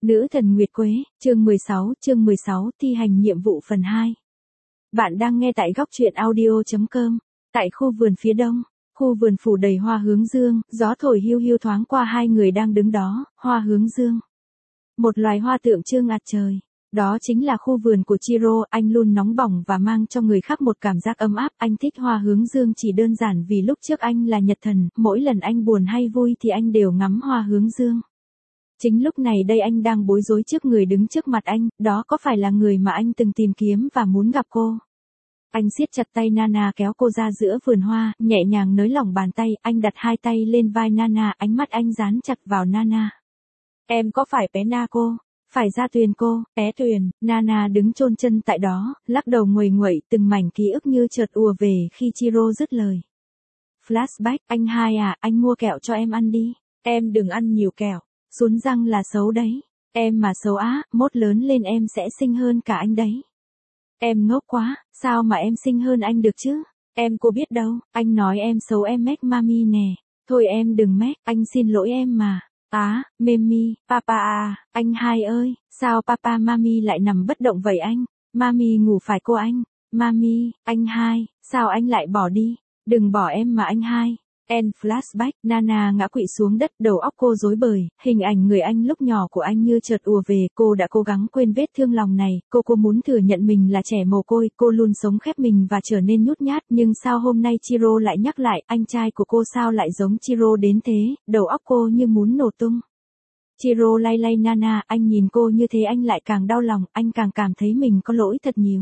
Nữ thần Nguyệt Quế, chương 16, thi hành nhiệm vụ phần 2. Bạn đang nghe tại góc truyện audio.com, tại khu vườn phía đông, khu vườn phủ đầy hoa hướng dương, gió thổi hiu hiu thoáng qua hai người đang đứng đó, hoa hướng dương. Một loài hoa tượng trưng mặt trời. Đó chính là khu vườn của Chiro, anh luôn nóng bỏng và mang cho người khác một cảm giác ấm áp, anh thích hoa hướng dương chỉ đơn giản vì lúc trước anh là nhật thần, mỗi lần anh buồn hay vui thì anh đều ngắm hoa hướng dương. Chính lúc này đây anh đang bối rối trước người đứng trước mặt anh, đó có phải là người mà anh từng tìm kiếm và muốn gặp cô? Anh siết chặt tay Nana kéo cô ra giữa vườn hoa, nhẹ nhàng nới lỏng bàn tay, anh đặt hai tay lên vai Nana, ánh mắt anh dán chặt vào Nana. Em có phải bé Na cô? Phải ra Tuyền cô, bé Tuyền, Nana đứng chôn chân tại đó, lắc đầu nguầy nguậy, từng mảnh ký ức như chợt ùa về khi Chiro dứt lời. Flashback, anh hai à, anh mua kẹo cho em ăn đi. Em đừng ăn nhiều kẹo, sún răng là xấu đấy. Em mà xấu á, mốt lớn lên em sẽ xinh hơn cả anh đấy. Em ngốc quá, sao mà em xinh hơn anh được chứ? Em cô biết đâu, anh nói em xấu em mách mami nè. Thôi em đừng mách, anh xin lỗi em mà. Memi, papa à, anh hai ơi, sao papa mami lại nằm bất động vậy anh? Mami ngủ phải cô anh. Mami, anh hai, sao anh lại bỏ đi? Đừng bỏ em mà anh hai. Flashback, Nana ngã quỵ xuống đất, đầu óc cô rối bời, hình ảnh người anh lúc nhỏ của anh như chợt ùa về, cô đã cố gắng quên vết thương lòng này, cô muốn thừa nhận mình là trẻ mồ côi, cô luôn sống khép mình và trở nên nhút nhát, nhưng sao hôm nay Chiro lại nhắc lại, anh trai của cô sao lại giống Chiro đến thế, đầu óc cô như muốn nổ tung. Chiro lay lay Nana, anh nhìn cô như thế anh lại càng đau lòng, anh càng cảm thấy mình có lỗi thật nhiều.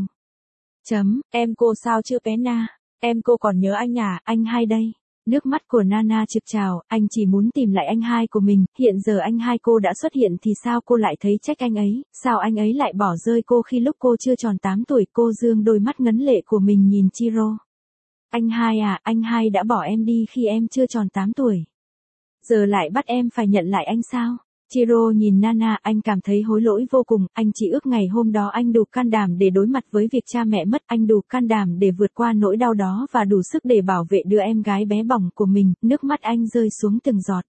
Em cô sao chưa bé Na, em cô còn nhớ anh à, anh hai đây. Nước mắt của Nana trực trào, anh chỉ muốn tìm lại anh hai của mình, hiện giờ anh hai cô đã xuất hiện thì sao cô lại thấy trách anh ấy, sao anh ấy lại bỏ rơi cô khi lúc cô chưa tròn 8 tuổi, cô dương đôi mắt ngấn lệ của mình nhìn Chiro. Anh hai à, anh hai đã bỏ em đi khi em chưa tròn 8 tuổi. Giờ lại bắt em phải nhận lại anh sao? Chiro nhìn Nana, anh cảm thấy hối lỗi vô cùng, anh chỉ ước ngày hôm đó anh đủ can đảm để đối mặt với việc cha mẹ mất, anh đủ can đảm để vượt qua nỗi đau đó và đủ sức để bảo vệ đứa em gái bé bỏng của mình, nước mắt anh rơi xuống từng giọt.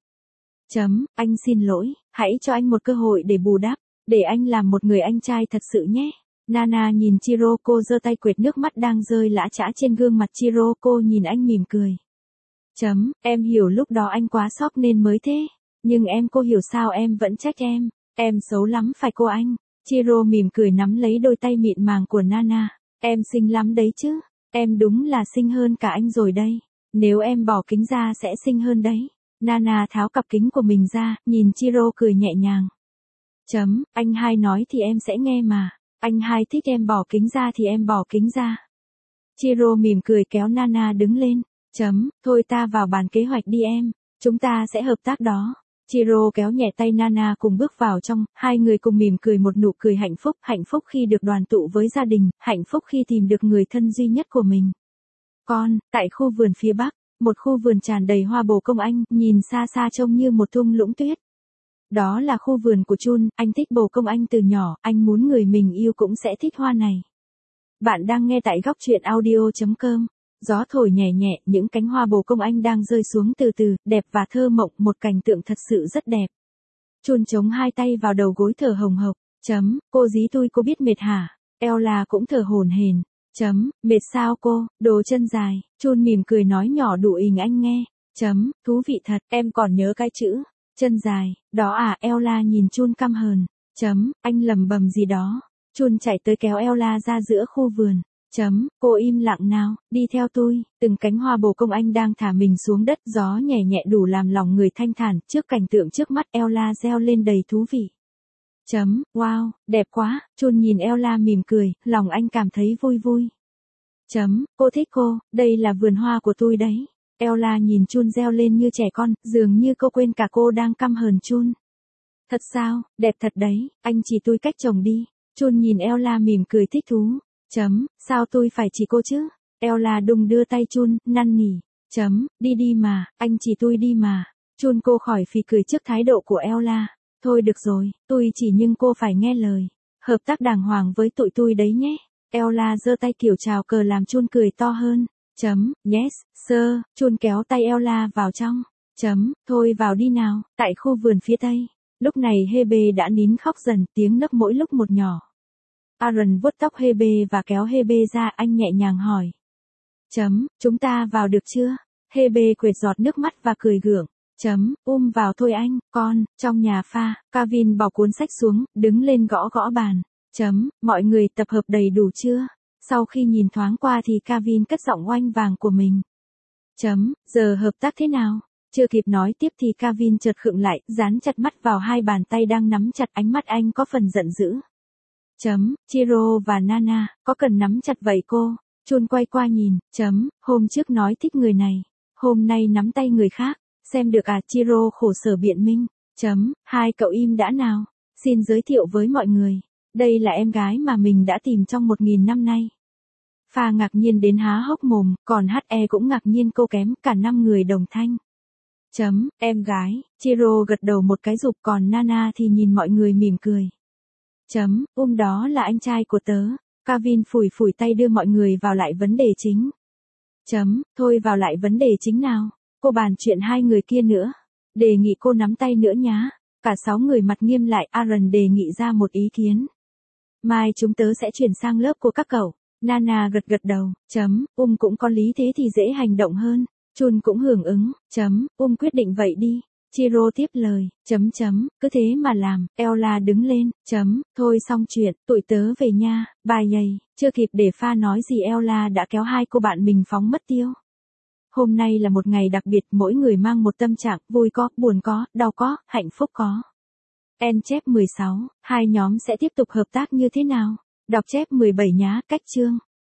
Anh xin lỗi, hãy cho anh một cơ hội để bù đắp, để anh làm một người anh trai thật sự nhé. Nana nhìn Chiro, cô giơ tay quệt nước mắt đang rơi lã chã trên gương mặt Chiro, cô nhìn anh mỉm cười. Em hiểu lúc đó anh quá sốc nên mới thế. Nhưng em cô hiểu sao em vẫn trách em xấu lắm phải cô anh. Chiro mỉm cười nắm lấy đôi tay mịn màng của Nana. Em xinh lắm đấy chứ, em đúng là xinh hơn cả anh rồi đây. Nếu em bỏ kính ra sẽ xinh hơn đấy. Nana tháo cặp kính của mình ra, nhìn Chiro cười nhẹ nhàng. Anh hai nói thì em sẽ nghe mà, anh hai thích em bỏ kính ra thì em bỏ kính ra. Chiro mỉm cười kéo Nana đứng lên. Thôi ta vào bàn kế hoạch đi em, chúng ta sẽ hợp tác đó. Chiro kéo nhẹ tay Nana cùng bước vào trong, hai người cùng mỉm cười một nụ cười hạnh phúc khi được đoàn tụ với gia đình, hạnh phúc khi tìm được người thân duy nhất của mình. Tại khu vườn phía bắc, một khu vườn tràn đầy hoa bồ công anh, nhìn xa xa trông như một thung lũng tuyết. Đó là khu vườn của Chun, anh thích bồ công anh từ nhỏ, anh muốn người mình yêu cũng sẽ thích hoa này. Bạn đang nghe tại góc truyện audio.com. Gió thổi nhẹ nhẹ, những cánh hoa bồ công anh đang rơi xuống từ từ, đẹp và thơ mộng, một cảnh tượng thật sự rất đẹp. Chun chống hai tay vào đầu gối thở hồng hộc. Cô dí tui cô biết mệt hả? Ella cũng thở hổn hển. Mệt sao cô, đồ chân dài. Chun mỉm cười nói nhỏ đụ ình anh nghe. Thú vị thật, em còn nhớ cái chữ chân dài, đó à? Ella nhìn Chun căm hờn. Anh lẩm bẩm gì đó. Chun chạy tới kéo Ella ra giữa khu vườn. Cô im lặng nào, đi theo tôi, từng cánh hoa bồ công anh đang thả mình xuống đất, gió nhẹ nhẹ đủ làm lòng người thanh thản, trước cảnh tượng trước mắt Ella reo lên đầy thú vị. Wow, đẹp quá, Chun nhìn Ella mỉm cười, lòng anh cảm thấy vui vui. Cô thích cô, đây là vườn hoa của tôi đấy. Ella nhìn Chun reo lên như trẻ con, dường như cô quên cả cô đang căm hờn Chun. Thật sao, đẹp thật đấy, anh chỉ tôi cách trồng đi. Chun nhìn Ella mỉm cười thích thú. Sao tôi phải chỉ cô chứ? Ella đung đưa tay Chun, năn nỉ. Đi đi mà, anh chỉ tôi đi mà. Chun cô khỏi phì cười trước thái độ của Ella. Thôi được rồi, tôi chỉ nhưng cô phải nghe lời. Hợp tác đàng hoàng với tụi tôi đấy nhé. Ella giơ tay kiểu chào cờ làm Chun cười to hơn. Yes, sir. Chun kéo tay Ella vào trong. Thôi vào đi nào, tại khu vườn phía tây. Lúc này Hebe đã nín khóc dần, tiếng nấc mỗi lúc một nhỏ. Aaron vuốt tóc Hebe và kéo Hebe ra, anh nhẹ nhàng hỏi. Chúng ta vào được chưa? Hebe quệt giọt nước mắt và cười gượng. Vào thôi anh, con, trong nhà pha. Kevin bỏ cuốn sách xuống, đứng lên gõ gõ bàn. Mọi người tập hợp đầy đủ chưa? Sau khi nhìn thoáng qua thì Kevin cất giọng oanh vàng của mình. Giờ hợp tác thế nào? Chưa kịp nói tiếp thì Kevin chợt khựng lại, dán chặt mắt vào hai bàn tay đang nắm chặt, ánh mắt anh có phần giận dữ. Chiro và Nana, có cần nắm chặt vậy cô? Chun quay qua nhìn. Hôm trước nói thích người này, hôm nay nắm tay người khác, xem được à? Chiro khổ sở biện minh. Hai cậu im đã nào. Xin giới thiệu với mọi người, đây là em gái mà mình đã tìm trong 1000 năm nay. Pha ngạc nhiên đến há hốc mồm, còn HE cũng ngạc nhiên cô kém, cả 5 người đồng thanh. Em gái, Chiro gật đầu một cái rụp, còn Nana thì nhìn mọi người mỉm cười. Đó là anh trai của tớ. Kevin phủi phủi tay đưa mọi người vào lại vấn đề chính. Thôi vào lại vấn đề chính nào. Cô bàn chuyện hai người kia nữa. Đề nghị cô nắm tay nữa nhá. Cả 6 người mặt nghiêm lại. Aaron đề nghị ra một ý kiến. Mai chúng tớ sẽ chuyển sang lớp của các cậu. Nana gật đầu. Cũng có lý, thế thì dễ hành động hơn. Chun cũng hưởng ứng. Quyết định vậy đi. Chiro tiếp lời. Cứ thế mà làm. Ella đứng lên. Thôi xong chuyện, tụi tớ về nha. Bye yay. Chưa kịp để Pha nói gì Ella đã kéo hai cô bạn mình phóng mất tiêu. Hôm nay là một ngày đặc biệt, mỗi người mang một tâm trạng, vui có, buồn có, đau có, hạnh phúc có. En chép 16, hai nhóm sẽ tiếp tục hợp tác như thế nào? Đọc chép 17 nhá, cách chương.